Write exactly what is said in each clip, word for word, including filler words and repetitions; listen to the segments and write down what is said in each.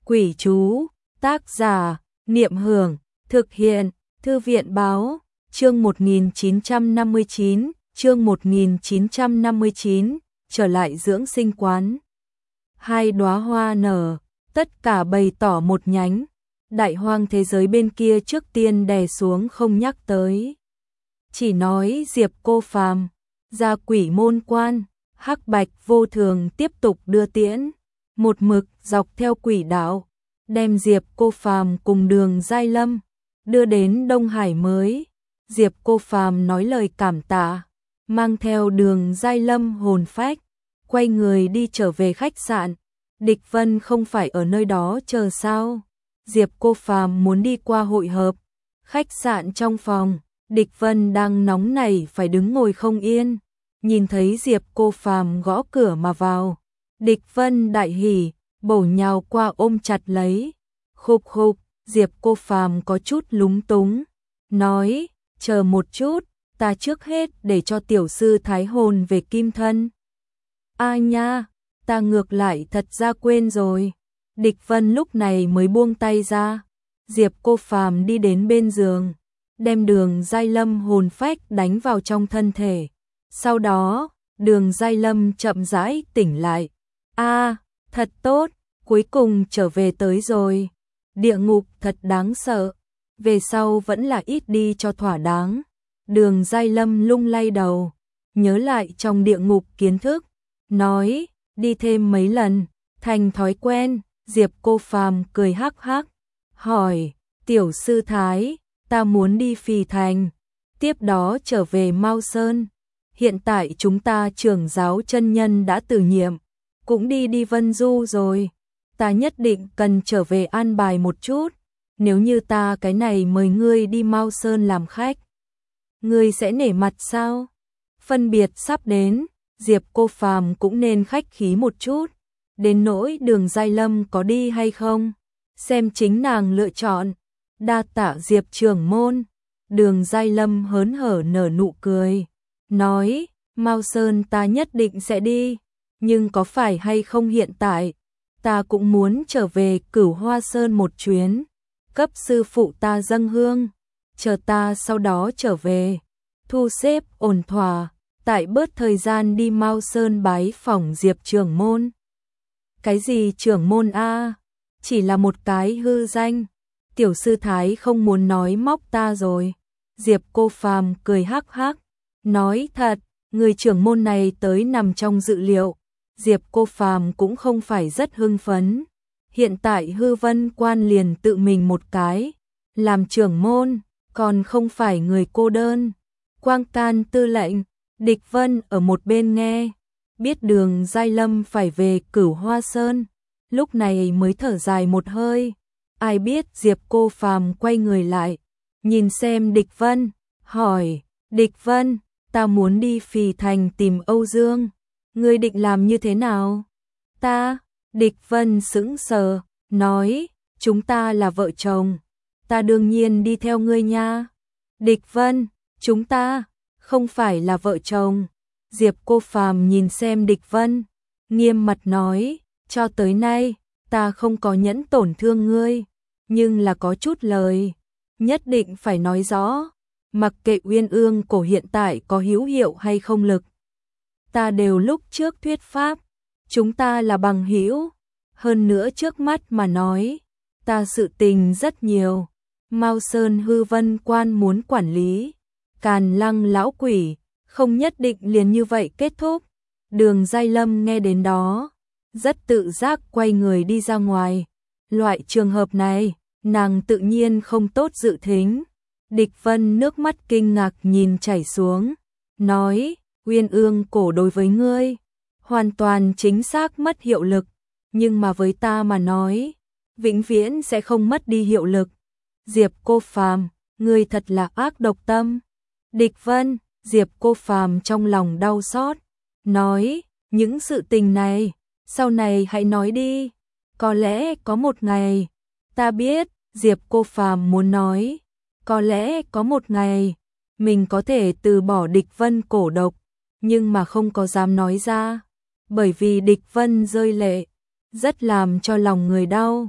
Quỷ chú, tác giả, Niệm Hưởng, thực hiện, Thư viện Báo, chương một nghìn chín trăm năm mươi chín, chương một nghìn chín trăm năm mươi chín, trở lại dưỡng sinh quán. Hai đóa hoa nở, tất cả bày tỏ một nhánh, đại hoang thế giới bên kia trước tiên đè xuống không nhắc tới. Chỉ nói Diệp Cô Phàm, ra Quỷ Môn Quan, Hắc Bạch Vô Thường tiếp tục đưa tiễn, một mực dọc theo quỷ đạo, đem Diệp Cô Phàm cùng Đường Giai Lâm đưa đến Đông Hải mới. Diệp Cô Phàm nói lời cảm tạ, mang theo Đường Giai Lâm hồn phách, quay người đi trở về khách sạn. Địch Vân không phải ở nơi đó chờ sao? Diệp Cô Phàm muốn đi qua hội hợp. Khách sạn trong phòng, Địch Vân đang nóng nảy phải đứng ngồi không yên, nhìn thấy Diệp Cô Phàm gõ cửa mà vào. Địch Vân đại hỉ, bổ nhào qua ôm chặt lấy. Khục khục, Diệp Cô Phàm có chút lúng túng, nói, chờ một chút, ta trước hết để cho tiểu sư thái hồn về kim thân. A nha, ta ngược lại thật ra quên rồi. Địch Vân lúc này mới buông tay ra. Diệp Cô Phàm đi đến bên giường, đem Đường Giai Lâm hồn phách đánh vào trong thân thể. Sau đó, Đường Giai Lâm chậm rãi tỉnh lại. A, thật tốt, cuối cùng trở về tới rồi. Địa ngục thật đáng sợ, về sau vẫn là ít đi cho thỏa đáng. Đường Giai Lâm lung lay đầu, nhớ lại trong địa ngục kiến thức, nói, đi thêm mấy lần, thành thói quen. Diệp Cô Phàm cười hắc hắc, hỏi, tiểu sư thái, ta muốn đi Phì Thành, tiếp đó trở về Mao Sơn. Hiện tại chúng ta trưởng giáo chân nhân đã từ nhiệm, cũng đi đi Vân Du rồi, ta nhất định cần trở về an bài một chút. Nếu như ta cái này mời ngươi đi Mao Sơn làm khách, ngươi sẽ nể mặt sao? Phân biệt sắp đến, Diệp Cô Phàm cũng nên khách khí một chút. Đến nỗi Đường Giai Lâm có đi hay không, xem chính nàng lựa chọn. Đa tạ Diệp trưởng môn. Đường Giai Lâm hớn hở nở nụ cười, nói, Mao Sơn ta nhất định sẽ đi, nhưng có phải hay không hiện tại, ta cũng muốn trở về Cửu Hoa Sơn một chuyến, cấp sư phụ ta dâng hương, chờ ta sau đó trở về, thu xếp ổn thỏa, tại bớt thời gian đi Mao Sơn bái phỏng Diệp trưởng môn. Cái gì trưởng môn a? Chỉ là một cái hư danh. Tiểu sư thái không muốn nói móc ta rồi. Diệp Cô Phàm cười hắc hắc, nói thật, người trưởng môn này tới nằm trong dự liệu. Diệp Cô Phàm cũng không phải rất hưng phấn. Hiện tại Hư Vân Quan liền tự mình một cái, làm trưởng môn, còn không phải người cô đơn. Quang Can tư lệnh, Địch Vân ở một bên nghe, biết Đường Giai Lâm phải về Cửu Hoa Sơn, lúc này mới thở dài một hơi. Ai biết Diệp Cô Phàm quay người lại, nhìn xem Địch Vân, hỏi, Địch Vân, ta muốn đi Phì Thành tìm Âu Dương, ngươi định làm như thế nào? Ta, Địch Vân sững sờ, nói, chúng ta là vợ chồng, ta đương nhiên đi theo ngươi nha. Địch Vân, chúng ta không phải là vợ chồng. Diệp Cô Phàm nhìn xem Địch Vân, nghiêm mặt nói, cho tới nay, ta không có nhẫn tổn thương ngươi, nhưng là có chút lời, nhất định phải nói rõ, mặc kệ Uyên Ương Cổ hiện tại có hữu hiệu hay không lực. Ta đều lúc trước thuyết pháp, chúng ta là bằng hữu, hơn nữa trước mắt mà nói, ta sự tình rất nhiều, Mao Sơn Hư Vân Quan muốn quản lý, Càn Lăng lão quỷ, không nhất định liền như vậy kết thúc. Đường Giai Lâm nghe đến đó, rất tự giác quay người đi ra ngoài. Loại trường hợp này, nàng tự nhiên không tốt dự thính. Địch Vân nước mắt kinh ngạc nhìn chảy xuống, nói, Uyên Ương Cổ đối với ngươi, hoàn toàn chính xác mất hiệu lực, nhưng mà với ta mà nói, vĩnh viễn sẽ không mất đi hiệu lực. Diệp Cô Phàm, ngươi thật là ác độc tâm. Địch Vân, Diệp Cô Phàm trong lòng đau xót, nói, những sự tình này, sau này hãy nói đi, có lẽ có một ngày, ta biết, Diệp Cô Phàm muốn nói, có lẽ có một ngày, mình có thể từ bỏ Địch Vân cổ độc, nhưng mà không có dám nói ra, bởi vì Địch Vân rơi lệ, rất làm cho lòng người đau.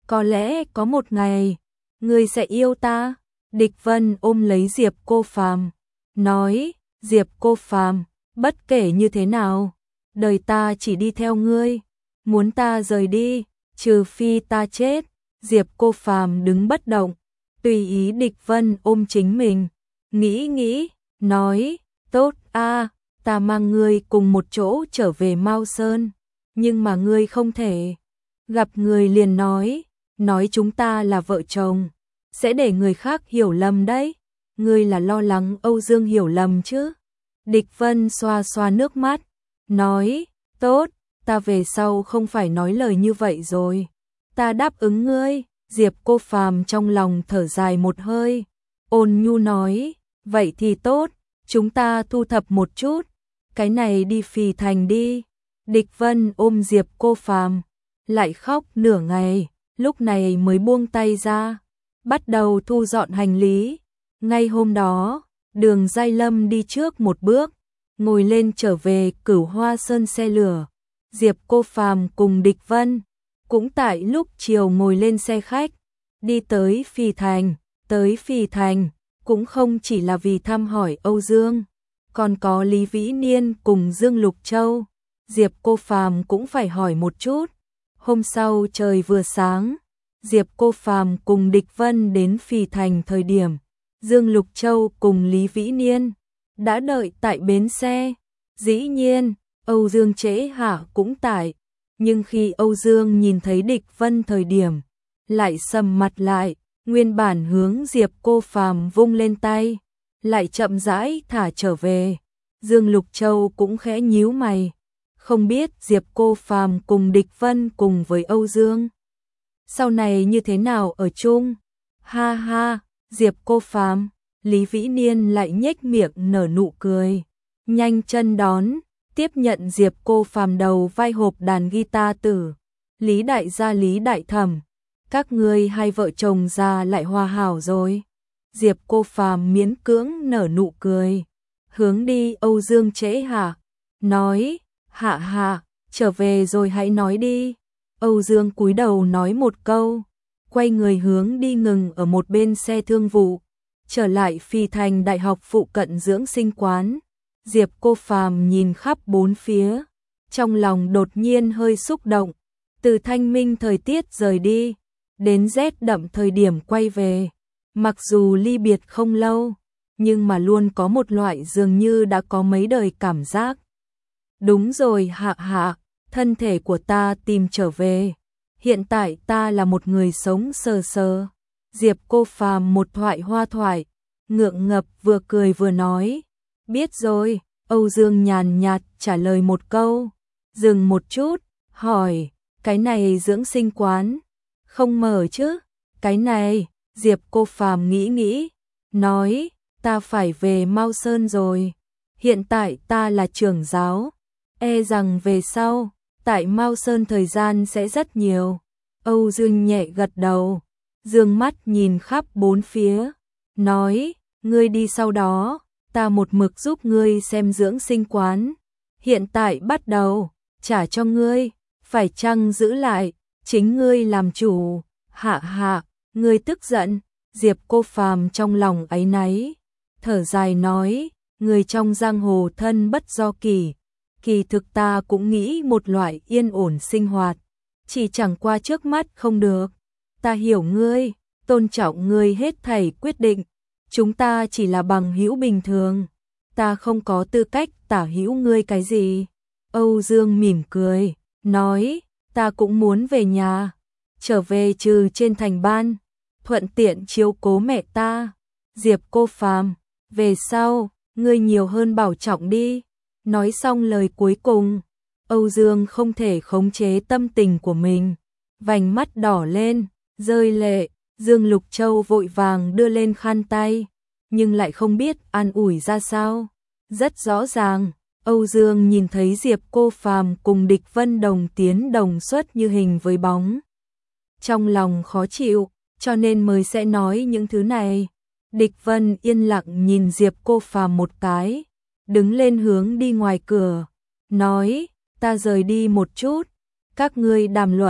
có lẽ có một ngày, ngươi sẽ yêu ta. Địch Vân ôm lấy Diệp Cô Phàm, nói, Diệp Cô Phàm, bất kể như thế nào, đời ta chỉ đi theo ngươi, muốn ta rời đi, trừ phi ta chết. Diệp Cô Phàm đứng bất động, tùy ý Địch Vân ôm chính mình, nghĩ nghĩ, nói, tốt a, ta mang ngươi cùng một chỗ trở về Mao Sơn, nhưng mà ngươi không thể. Gặp người liền nói, nói chúng ta là vợ chồng, sẽ để người khác hiểu lầm đấy. Ngươi là lo lắng Âu Dương hiểu lầm chứ? Địch Vân xoa xoa nước mắt, nói, tốt, ta về sau không phải nói lời như vậy rồi. Ta đáp ứng ngươi. Diệp Cô Phàm trong lòng thở dài một hơi, ôn nhu nói, vậy thì tốt, chúng ta thu thập một chút, cái này đi Phì Thành đi. Địch Vân ôm Diệp Cô Phàm, lại khóc nửa ngày, lúc này mới buông tay ra, bắt đầu thu dọn hành lý. Ngay hôm đó, Đường Giai Lâm đi trước một bước, ngồi lên trở về Cửu Hoa Sơn xe lửa. Diệp Cô Phàm cùng Địch Vân cũng tại lúc chiều ngồi lên xe khách, đi tới Phì Thành. Tới Phì Thành cũng không chỉ là vì thăm hỏi Âu Dương, còn có Lý Vĩ Niên cùng Dương Lục Châu. Diệp Cô Phàm cũng phải hỏi một chút. Hôm sau trời vừa sáng, Diệp Cô Phàm cùng Địch Vân đến Phì Thành thời điểm, Dương Lục Châu cùng Lý Vĩ Niên đã đợi tại bến xe. Dĩ nhiên, Âu Dương Trễ Hạ cũng tại, nhưng khi Âu Dương nhìn thấy Địch Vân thời điểm, lại sầm mặt lại, nguyên bản hướng Diệp Cô Phàm vung lên tay, lại chậm rãi thả trở về. Dương Lục Châu cũng khẽ nhíu mày, không biết Diệp Cô Phàm cùng Địch Vân cùng với Âu Dương sau này như thế nào ở chung. Ha ha, Diệp Cô Phàm, Lý Vĩ Niên lại nhếch miệng nở nụ cười, nhanh chân đón, tiếp nhận Diệp Cô Phàm đầu vai hộp đàn guitar tử. Lý đại gia Lý đại thẩm, các ngươi hai vợ chồng già lại hòa hảo rồi. Diệp Cô Phàm miễn cưỡng nở nụ cười, hướng đi Âu Dương Trễ Hạ, nói, hạ hạ, trở về rồi hãy nói đi. Âu Dương cúi đầu nói một câu, quay người hướng đi ngừng ở một bên xe thương vụ, trở lại Phì Thành Đại học phụ cận dưỡng sinh quán. Diệp Cô Phàm nhìn khắp bốn phía, trong lòng đột nhiên hơi xúc động. Từ thanh minh thời tiết rời đi, đến rét đậm thời điểm quay về, mặc dù ly biệt không lâu, nhưng mà luôn có một loại dường như đã có mấy đời cảm giác. Đúng rồi hạ hạ, thân thể của ta tìm trở về, hiện tại ta là một người sống sờ sờ. Diệp Cô Phàm một thoại hoa thoại, ngượng ngập vừa cười vừa nói, biết rồi. Âu Dương nhàn nhạt trả lời một câu, dừng một chút, hỏi, cái này dưỡng sinh quán không mở chứ? Cái này, Diệp Cô Phàm nghĩ nghĩ, nói, ta phải về Mao Sơn rồi, hiện tại ta là trưởng giáo, e rằng về sau, tại Mao Sơn thời gian sẽ rất nhiều. Âu Dương nhẹ gật đầu, dương mắt nhìn khắp bốn phía, nói, ngươi đi sau đó, ta một mực giúp ngươi xem dưỡng sinh quán, hiện tại bắt đầu, trả cho ngươi, phải chăng giữ lại, chính ngươi làm chủ. Hạ hạ, ngươi tức giận. Diệp Cô Phàm trong lòng áy náy, thở dài nói, người trong giang hồ thân bất do kỳ, kỳ thực ta cũng nghĩ một loại yên ổn sinh hoạt, chỉ chẳng qua trước mắt không được. Ta hiểu ngươi, tôn trọng ngươi hết thảy quyết định, chúng ta chỉ là bằng hữu bình thường, ta không có tư cách tả hữu ngươi cái gì. Âu Dương mỉm cười, nói, ta cũng muốn về nhà, trở về trừ trên thành ban, thuận tiện chiếu cố mẹ ta. Diệp Cô Phàm, về sau, ngươi nhiều hơn bảo trọng đi. Nói xong lời cuối cùng, Âu Dương không thể khống chế tâm tình của mình, vành mắt đỏ lên, rơi lệ. Dương Lục Châu vội vàng đưa lên khăn tay, nhưng lại không biết an ủi ra sao. Rất rõ ràng, Âu Dương nhìn thấy Diệp Cô Phàm cùng Địch Vân đồng tiến đồng xuất như hình với bóng, trong lòng khó chịu, cho nên mới sẽ nói những thứ này. Địch Vân yên lặng nhìn Diệp Cô Phàm một cái, đứng lên hướng đi ngoài cửa, nói, ta rời đi một chút, các ngươi đàm luận.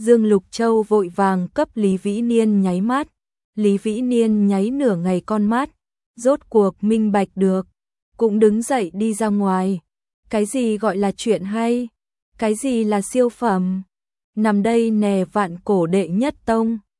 Dương Lục Châu vội vàng cấp Lý Vĩ Niên nháy mắt. Lý Vĩ Niên nháy nửa ngày con mắt, rốt cuộc minh bạch được, cũng đứng dậy đi ra ngoài. Cái gì gọi là chuyện hay? Cái gì là siêu phẩm? Nằm đây nè vạn cổ đệ nhất tông.